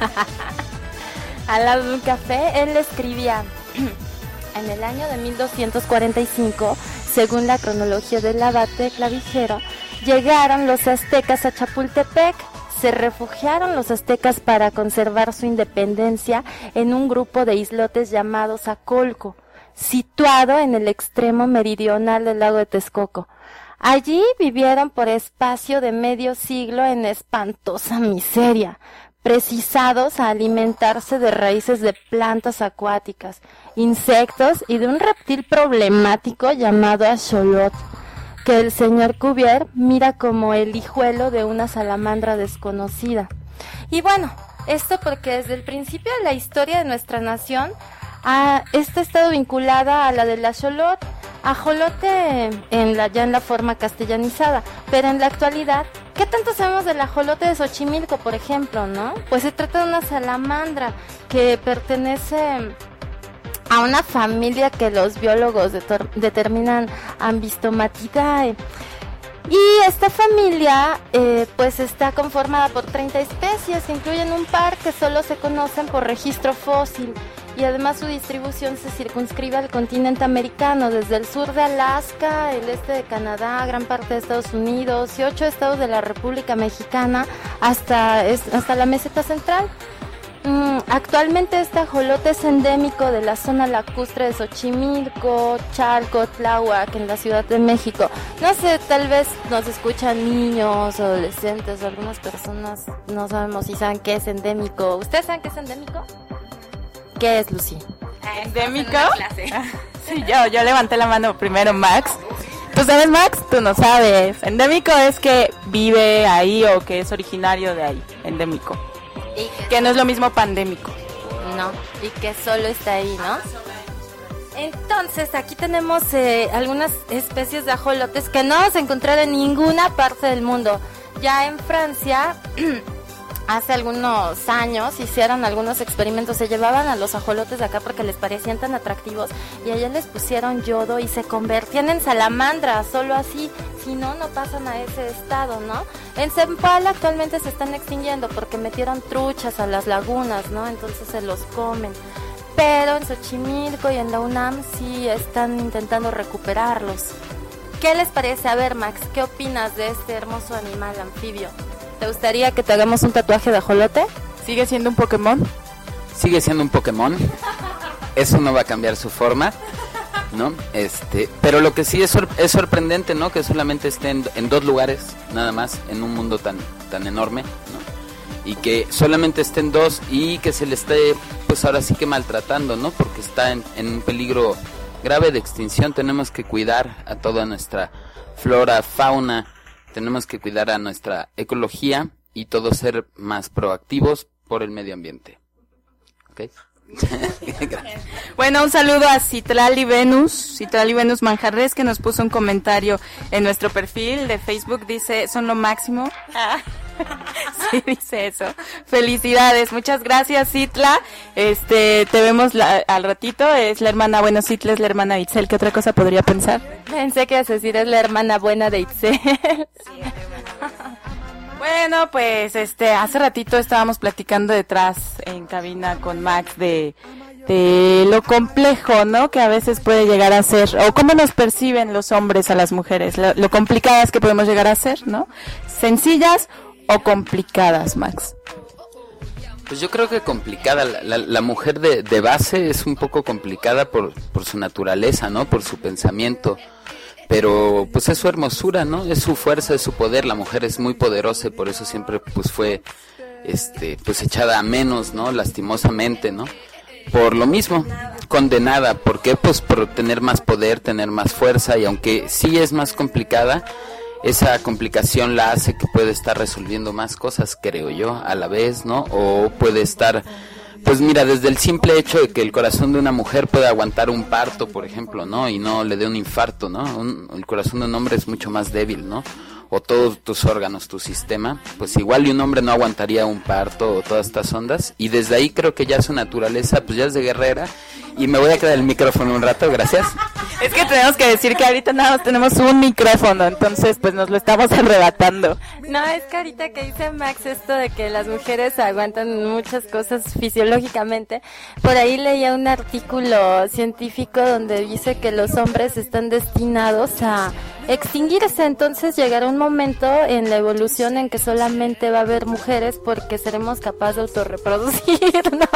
al lado de un café. Él escribía, en el año de mil doscientos cuarenta y cinco, según la cronología del abate Clavijero, llegaron los aztecas a Chapultepec. Se refugiaron los aztecas para conservar su independencia en un grupo de islotes llamados Acolco, situado en el extremo meridional del lago de Texcoco. Allí vivieron por espacio de medio siglo en espantosa miseria, precisados a alimentarse de raíces de plantas acuáticas, insectos y de un reptil problemático llamado axolot, que el señor Cuvier mira como el hijuelo de una salamandra desconocida. Y bueno, esto porque desde el principio de la historia de nuestra nación, a, esta ha estado vinculada a la del axolot, ajolote en la, ya en la forma castellanizada, pero en la actualidad, ¿qué tanto sabemos del ajolote de Xochimilco, por ejemplo, no? Pues se trata de una salamandra que pertenece a una familia que los biólogos deter- determinan Ambistomatidae. Y esta familia eh, pues está conformada por treinta especies, que incluyen un par que solo se conocen por registro fósil, y además su distribución se circunscribe al continente americano, desde el sur de Alaska, el este de Canadá, gran parte de Estados Unidos y ocho estados de la República Mexicana hasta, es, hasta la meseta central. Mm, actualmente este ajolote es endémico de la zona lacustre de Xochimilco, Chalco, Tláhuac, en la Ciudad de México. No sé, tal vez nos escuchan niños, adolescentes o algunas personas, no sabemos si saben qué es endémico. ¿Ustedes saben qué es endémico? ¿Qué es, Lucy? ¿Endémico? Sí, yo, yo levanté la mano primero, Max. ¿Tú sabes, Max? Tú no sabes. Endémico es que vive ahí o que es originario de ahí. Endémico. Y que, que no es lo mismo pandémico. No, y que solo está ahí, ¿no? Entonces, aquí tenemos eh, algunas especies de ajolotes que no se encuentran en ninguna parte del mundo. Ya en Francia, hace algunos años, hicieron algunos experimentos. Se llevaban a los ajolotes de acá porque les parecían tan atractivos, y allá les pusieron yodo y se convertían en salamandras, solo así. Si no, no pasan a ese estado, ¿no? En Zempoala actualmente se están extinguiendo porque metieron truchas a las lagunas, ¿no? Entonces se los comen. Pero en Xochimilco y en la UNAM sí están intentando recuperarlos. ¿Qué les parece? A ver, Max, ¿qué opinas de este hermoso animal anfibio? ¿Te gustaría que te hagamos un tatuaje de ajolote? ¿Sigue siendo un Pokémon? Sigue siendo un Pokémon. Eso no va a cambiar su forma, ¿no? Este, pero lo que sí es, sor- es sorprendente, ¿no? Que solamente esté en, en dos lugares, nada más, en un mundo tan, tan enorme, ¿no? Y que solamente esté en dos y que se le esté, pues ahora sí que maltratando, ¿no? Porque está en, en un peligro grave de extinción. Tenemos que cuidar a toda nuestra flora, fauna, tenemos que cuidar a nuestra ecología y todos ser más proactivos por el medio ambiente. ¿Ok? Bueno, un saludo a Citlali Venus, Citlali Venus Manjarres, que nos puso un comentario en nuestro perfil de Facebook. Dice, son lo máximo. Ah, Sí, dice eso. Felicidades, muchas gracias, Citla. Este, te vemos la, al ratito. Es la hermana, bueno, Citla es la hermana de Itzel. ¿Qué otra cosa podría pensar? Pensé que ibas a decir es la hermana buena de Itzel. Bueno, pues este, hace ratito estábamos platicando detrás en cabina con Max de, de lo complejo, ¿no? Que a veces puede llegar a ser, o cómo nos perciben los hombres a las mujeres, lo, lo complicadas que podemos llegar a ser, ¿no? Sencillas o complicadas, Max. Pues yo creo que complicada, la, la, la mujer de, de base es un poco complicada por, por su naturaleza, ¿no? Por su pensamiento. Pero pues es su hermosura, ¿no? Es su fuerza, es su poder. La mujer es muy poderosa y por eso siempre pues fue este pues echada a menos, ¿no? Lastimosamente, ¿no? Por lo mismo, condenada. ¿Por qué? Pues por tener más poder, tener más fuerza, y aunque sí es más complicada, esa complicación la hace que puede estar resolviendo más cosas, creo yo, a la vez, ¿no? O puede estar... Pues mira, desde el simple hecho de que el corazón de una mujer puede aguantar un parto, por ejemplo, ¿no? Y no le dé un infarto, ¿no? Un, el corazón de un hombre es mucho más débil, ¿no? O todos tus órganos, tu sistema, pues igual y un hombre no aguantaría un parto o todas estas ondas. Y desde ahí creo que ya su naturaleza, pues ya es de guerrera. Y me voy a quedar el micrófono un rato, gracias. Es que tenemos que decir que ahorita nada más tenemos un micrófono, entonces pues nos lo estamos arrebatando. No, es que ahorita que dice Max esto de que las mujeres aguantan muchas cosas fisiológicamente, por ahí leía un artículo científico donde dice que los hombres están destinados a extinguirse, entonces llegará un momento en la evolución en que solamente va a haber mujeres porque seremos capaces de autorreproducirnos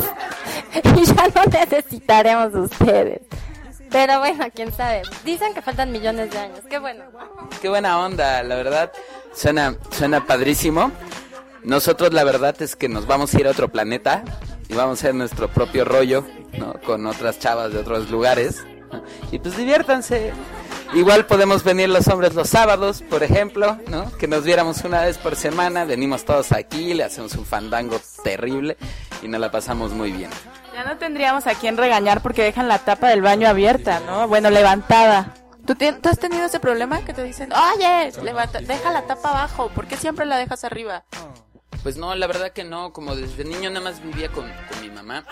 y ya no necesitaremos ustedes. Pero bueno, quién sabe. Dicen que faltan millones de años. Qué bueno. Qué buena onda, la verdad. Suena, suena padrísimo. Nosotros la verdad es que nos vamos a ir a otro planeta y vamos a hacer nuestro propio rollo, ¿no? Con otras chavas de otros lugares, ¿no? Y pues diviértanse. Igual podemos venir los hombres los sábados, por ejemplo, ¿no? Que nos viéramos una vez por semana. Venimos todos aquí, le hacemos un fandango terrible y nos la pasamos muy bien. Ya no tendríamos a quién regañar porque dejan la tapa del baño abierta, ¿no? Bueno, levantada. ¿Tú, te, ¿Tú has tenido ese problema que te dicen, oye, levanta, deja la tapa abajo, ¿por qué siempre la dejas arriba? Pues no, la verdad que no, como desde niño nada más vivía con, con mi mamá.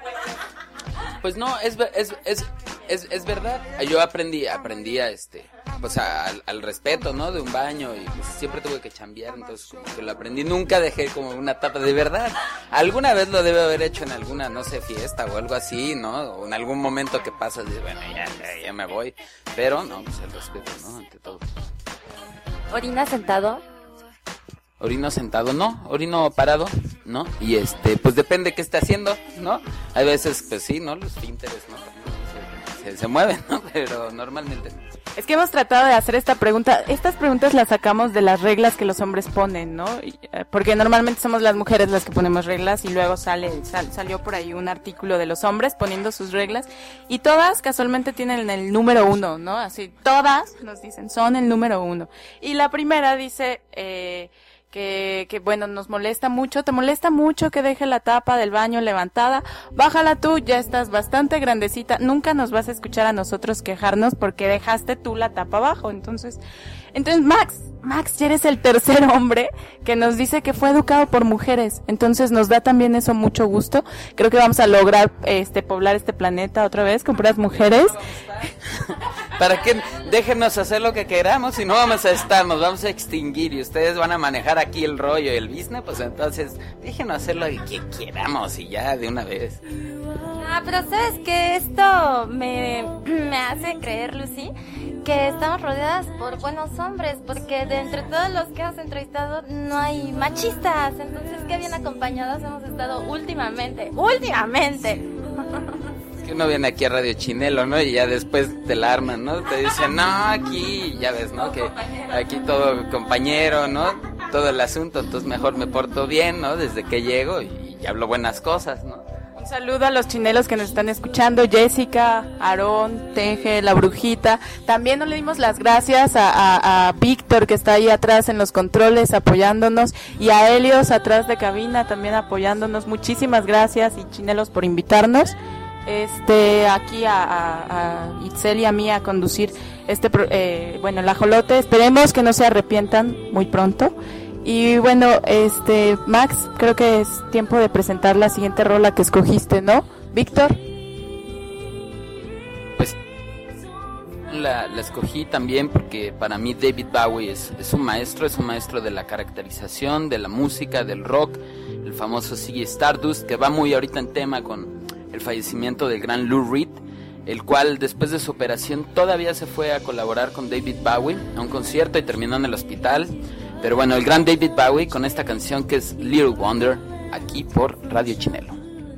Pues no, es es es es, es verdad. Yo aprendí aprendí a este, pues a, al, al respeto, ¿no? De un baño, y pues siempre tuve que chambear, entonces como que lo aprendí. Nunca dejé como una tapa de verdad. Alguna vez lo debe haber hecho en alguna, no sé, fiesta o algo así, ¿no? O en algún momento que pasas y bueno, ya, ya, ya me voy. Pero no, pues el respeto, ¿no? Ante todo. ¿Orina sentado? Orino sentado, no, orino parado, ¿no? Y este, pues depende qué esté haciendo, ¿no? Hay veces, pues sí, ¿no? Los esfínteres, ¿no? Se, se, se mueven, ¿no? Pero normalmente no. Es que hemos tratado de hacer esta pregunta. Estas preguntas las sacamos de las reglas que los hombres ponen, ¿no? Porque normalmente somos las mujeres las que ponemos reglas y luego sale sal, salió por ahí un artículo de los hombres poniendo sus reglas y todas casualmente tienen el número uno, ¿no? Así, todas nos dicen, son el número uno. Y la primera dice, eh... Que, que bueno, nos molesta mucho, te molesta mucho que deje la tapa del baño levantada, bájala tú, ya estás bastante grandecita, nunca nos vas a escuchar a nosotros quejarnos porque dejaste tú la tapa abajo. Entonces, entonces Max, Max, ya eres el tercer hombre que nos dice que fue educado por mujeres, entonces nos da también eso mucho gusto. Creo que vamos a lograr este poblar este planeta otra vez con puras mujeres. Para que déjenos hacer lo que queramos y no vamos a estar, nos vamos a extinguir y ustedes van a manejar aquí el rollo y el business, pues entonces déjenos hacer lo que queramos y ya de una vez. Ah, pero ¿sabes qué? Esto me, me hace creer, Lucy, que estamos rodeadas por buenos hombres, porque de entre todos los que hemos entrevistado no hay machistas, entonces qué bien acompañados hemos estado últimamente, últimamente. Que uno viene aquí a Radio Chinelo, ¿no? Y ya después te la arman, ¿no? Te dicen, no, aquí, ya ves, ¿no? Que aquí todo compañero, ¿no? Todo el asunto, entonces mejor me porto bien, ¿no? Desde que llego y, y hablo buenas cosas, ¿no? Un saludo a los chinelos que nos están escuchando, Jessica, Aarón, Teje, la Brujita. También no le dimos las gracias a, a, a Víctor, que está ahí atrás en los controles apoyándonos, y a Helios atrás de cabina también apoyándonos. Muchísimas gracias, y chinelos, por invitarnos. Este, aquí a, a, a Itzel y a mí a conducir este, eh, bueno, el ajolote. Esperemos que no se arrepientan muy pronto. Y bueno, este Max, creo que es tiempo de presentar la siguiente rola que escogiste, ¿no? Víctor. Pues la, la escogí también porque para mí David Bowie es, es un maestro, es un maestro de la caracterización, de la música, del rock, el famoso Ziggy Stardust, que va muy ahorita en tema con el fallecimiento del gran Lou Reed, el cual después de su operación todavía se fue a colaborar con David Bowie a un concierto y terminó en el hospital. Pero bueno, el gran David Bowie con esta canción que es Little Wonder, aquí por Radio Chinelo.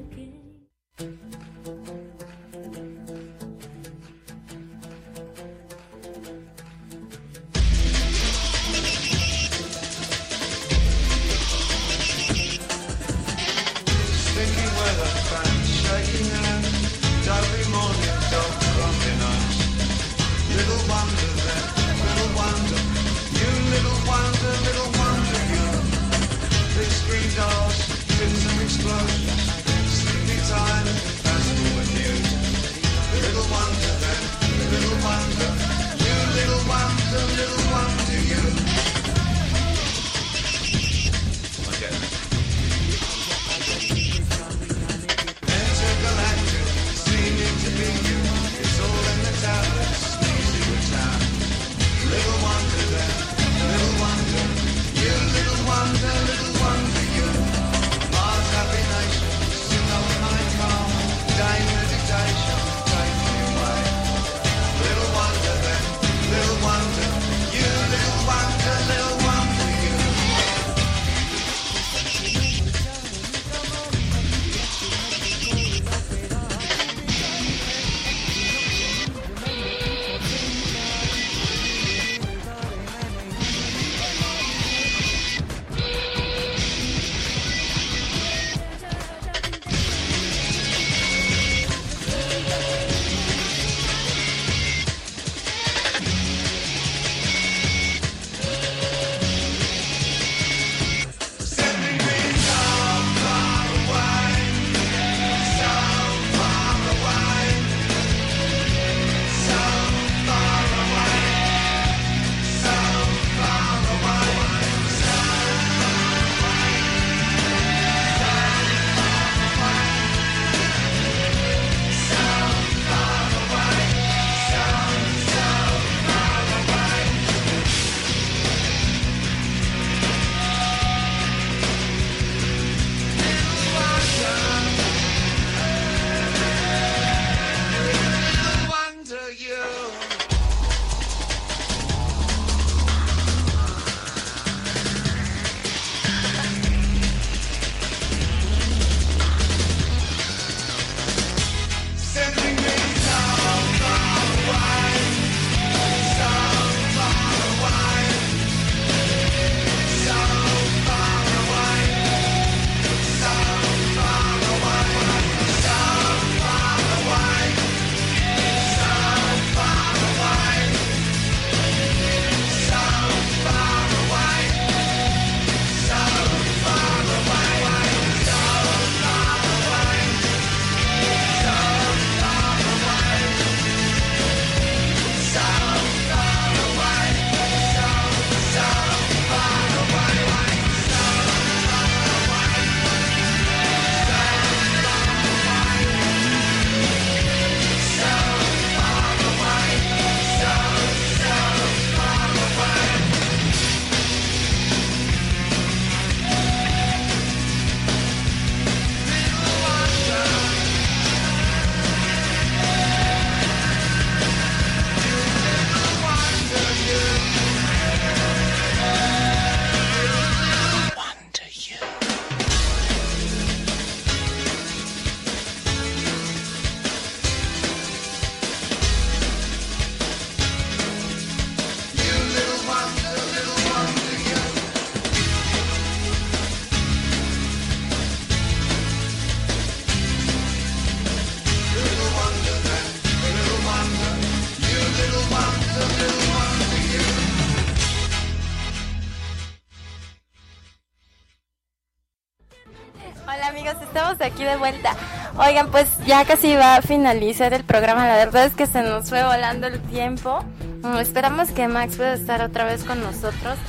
Hola amigos, estamos aquí de vuelta. Oigan, pues ya casi va a finalizar el programa. La verdad es que se nos fue volando el tiempo. Esperamos que Max pueda estar otra vez con nosotros.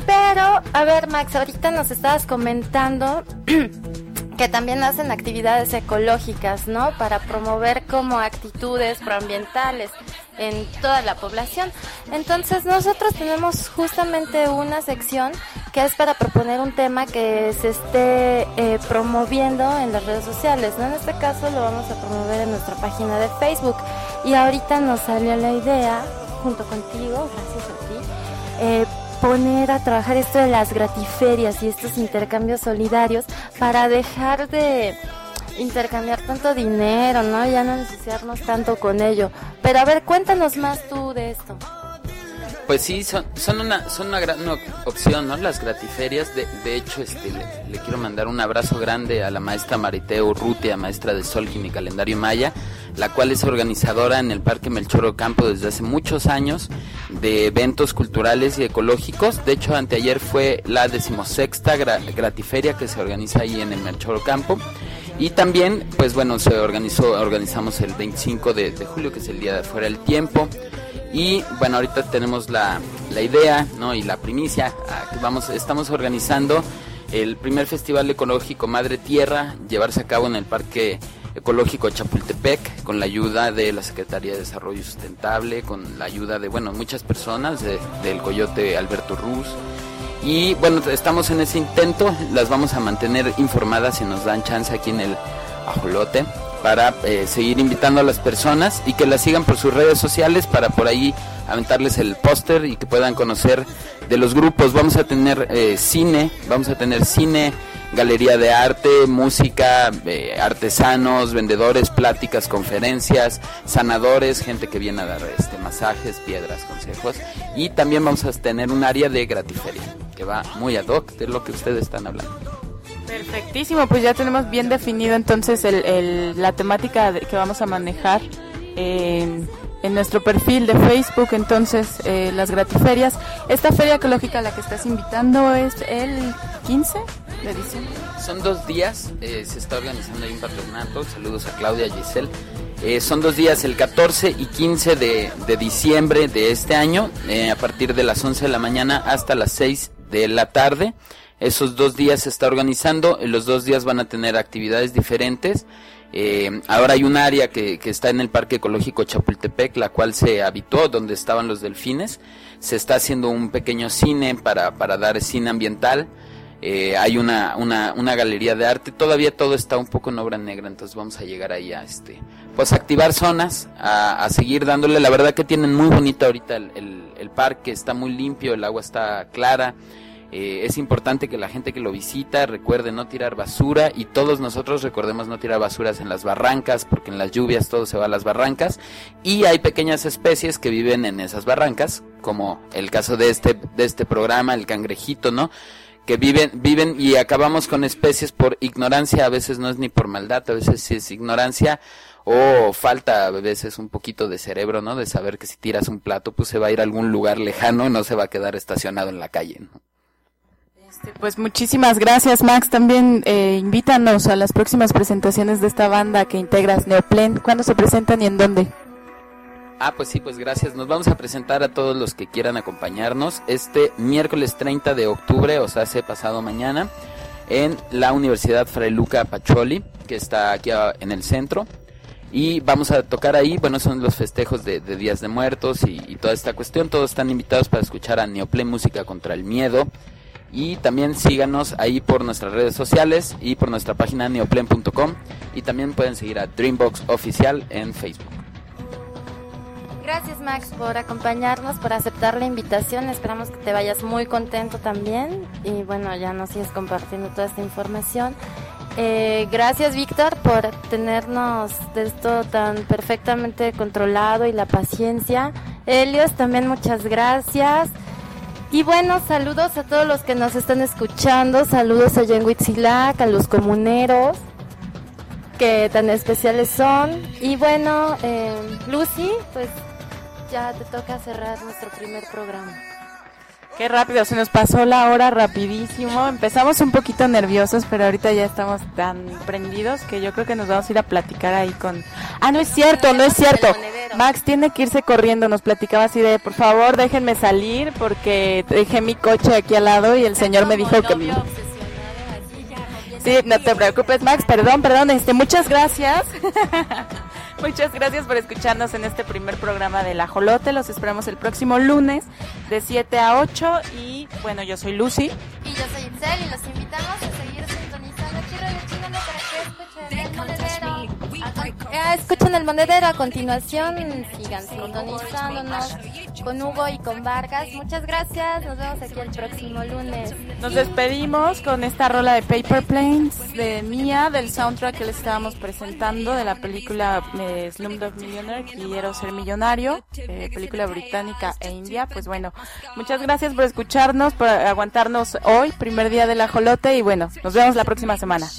Pero, a ver, Max, ahorita nos estabas comentando que también hacen actividades ecológicas, ¿no? Para promover como actitudes proambientales en toda la población. Entonces, nosotros tenemos justamente una sección que es para proponer un tema que se esté eh, promoviendo en las redes sociales, ¿no? En este caso lo vamos a promover en nuestra página de Facebook. Y ahorita nos salió la idea, junto contigo, gracias a ti, eh, poner a trabajar esto de las gratiferias y estos intercambios solidarios para dejar de intercambiar tanto dinero, ¿no? Ya no ensuciarnos tanto con ello. Pero a ver, cuéntanos más tú de esto. Pues sí, son, son una son una gran opción, ¿no? Las gratiferias. De, de hecho, este le, le quiero mandar un abrazo grande a la maestra Mariteo Urrutia, maestra de Solgim y calendario maya, la cual es organizadora en el Parque Melchor Ocampo desde hace muchos años de eventos culturales y ecológicos. De hecho, anteayer fue la decimosexta gra, gratiferia que se organiza ahí en el Melchor Ocampo. Y también, pues bueno, se organizó, organizamos el veinticinco de, de julio, que es el Día de Fuera del Tiempo. Y bueno, ahorita tenemos la, la idea, ¿no? Y la primicia, que vamos, estamos organizando el primer Festival Ecológico Madre Tierra, llevarse a cabo en el Parque Ecológico Chapultepec, con la ayuda de la Secretaría de Desarrollo Sustentable, con la ayuda de, bueno, muchas personas, de, del Coyote Alberto Ruz. Y bueno, estamos en ese intento, las vamos a mantener informadas si nos dan chance aquí en el Ajolote, para eh, seguir invitando a las personas y que las sigan por sus redes sociales para por ahí aventarles el póster y que puedan conocer de los grupos. Vamos a tener eh, cine, vamos a tener cine, galería de arte, música, eh, artesanos, vendedores, pláticas, conferencias, sanadores, gente que viene a dar este masajes, piedras, consejos, y también vamos a tener un área de gratiferia que va muy ad hoc de lo que ustedes están hablando. Perfectísimo, pues ya tenemos bien definido entonces el, el, la temática de, que vamos a manejar en, en nuestro perfil de Facebook, entonces eh, las gratiferias. Esta feria ecológica a la que estás invitando es el quince de diciembre. Son dos días, eh, se está organizando ahí en Patronato, saludos a Claudia y Giselle. Eh, son dos días, el catorce y quince de, de diciembre de este año, eh, a partir de las once de la mañana hasta las seis de la tarde. Esos dos días se está organizando, los dos días van a tener actividades diferentes. Eh, ahora hay un área que, que está en el Parque Ecológico Chapultepec, la cual se habitó donde estaban los delfines. Se está haciendo un pequeño cine para, para dar cine ambiental. Eh, hay una, una, una galería de arte. Todavía todo está un poco en obra negra, entonces vamos a llegar ahí a este, pues activar zonas, a, a seguir dándole. La verdad que tienen muy bonito ahorita el, el, el parque, está muy limpio, el agua está clara. Eh, es importante que la gente que lo visita recuerde no tirar basura, y todos nosotros recordemos no tirar basuras en las barrancas, porque en las lluvias todo se va a las barrancas, y hay pequeñas especies que viven en esas barrancas, como el caso de este de este programa, el cangrejito, ¿no? Que viven viven y acabamos con especies por ignorancia. A veces no es ni por maldad, a veces sí es ignorancia, o falta a veces un poquito de cerebro, ¿no? De saber que si tiras un plato, pues se va a ir a algún lugar lejano y no se va a quedar estacionado en la calle, ¿no? Pues muchísimas gracias, Max. También eh, invítanos a las próximas presentaciones de esta banda que integras, Neoplen. ¿Cuándo se presentan y en dónde? Ah, pues sí, pues gracias. Nos vamos a presentar a todos los que quieran acompañarnos este miércoles treinta de octubre, o sea, hace pasado mañana, en la Universidad Fray Luca Pacioli, que está aquí a, en el centro. Y vamos a tocar ahí, bueno, son los festejos de, de Días de Muertos y, y toda esta cuestión. Todos están invitados para escuchar a Neoplen, Música contra el Miedo. Y también síganos ahí por nuestras redes sociales y por nuestra página neoplen punto com, y también pueden seguir a Dreambox Oficial en Facebook. Gracias, Max, por acompañarnos, por aceptar la invitación. Esperamos que te vayas muy contento también, y bueno, ya nos sigues compartiendo toda esta información. Eh, gracias, Víctor, por tenernos de esto tan perfectamente controlado, y la paciencia. Helios, también muchas gracias. Y bueno, saludos a todos los que nos están escuchando, saludos allá en Huitzilac, a los comuneros, que tan especiales son. Y bueno, eh, Lucy, pues ya te toca cerrar nuestro primer programa. Qué rápido, se nos pasó la hora rapidísimo. Empezamos un poquito nerviosos, pero ahorita ya estamos tan prendidos que yo creo que nos vamos a ir a platicar ahí con... Ah, no es cierto, no es cierto. Max tiene que irse corriendo, nos platicaba así de, por favor, déjenme salir porque dejé mi coche aquí al lado y el señor me dijo que... Me... Sí, no te preocupes, Max, perdón, perdón, este, muchas gracias. Muchas gracias por escucharnos en este primer programa del Ajolote. Los esperamos el próximo lunes de siete a ocho. Y bueno, yo soy Lucy. Y yo soy Itzel y los invitamos a seguir sintonizando aquí Radio Chingona para que escuchen el monedero. A, escuchen el monedero a continuación. Sigan sintonizándonos con Hugo y con Vargas. Muchas gracias. Nos vemos aquí el próximo lunes. Nos despedimos con esta rola de Paper Planes de Mia, del soundtrack que les estábamos presentando de la película eh, Slumdog Millionaire, Quiero ser millonario, eh, película británica e india. Pues bueno, muchas gracias por escucharnos, por aguantarnos hoy, primer día del Ajolote, y bueno, nos vemos la próxima semana.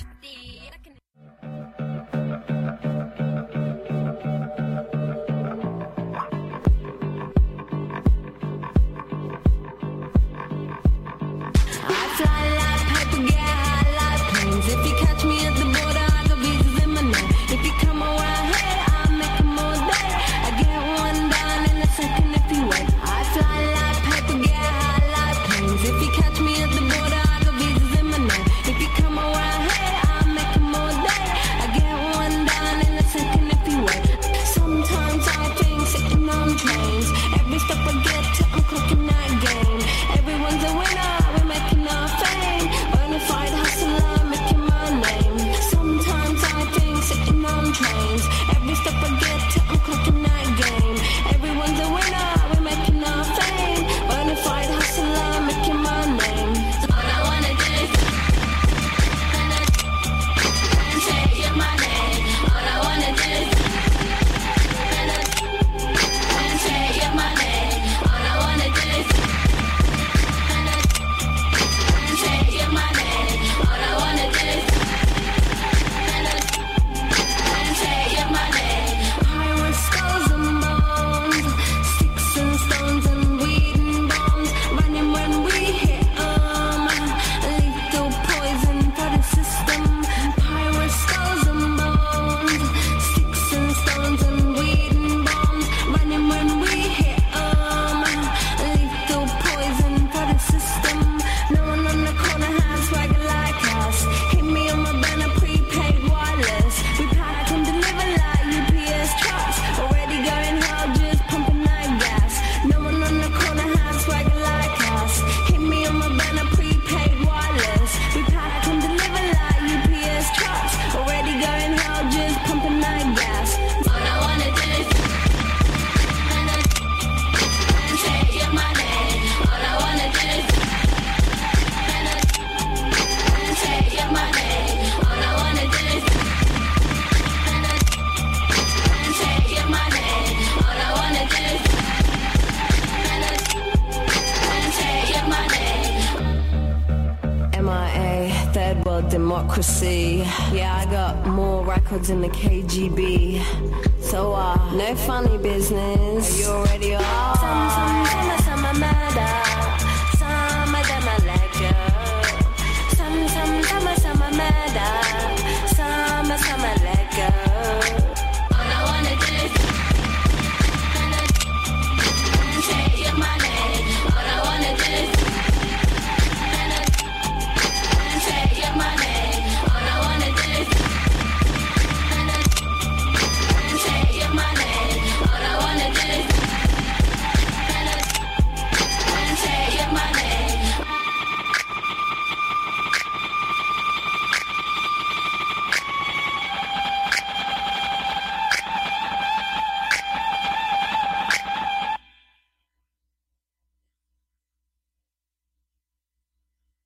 Democracy. Yeah, I got more records in the K G B. So, uh, no funny business. You already are. Some, some, some, some, some, murder.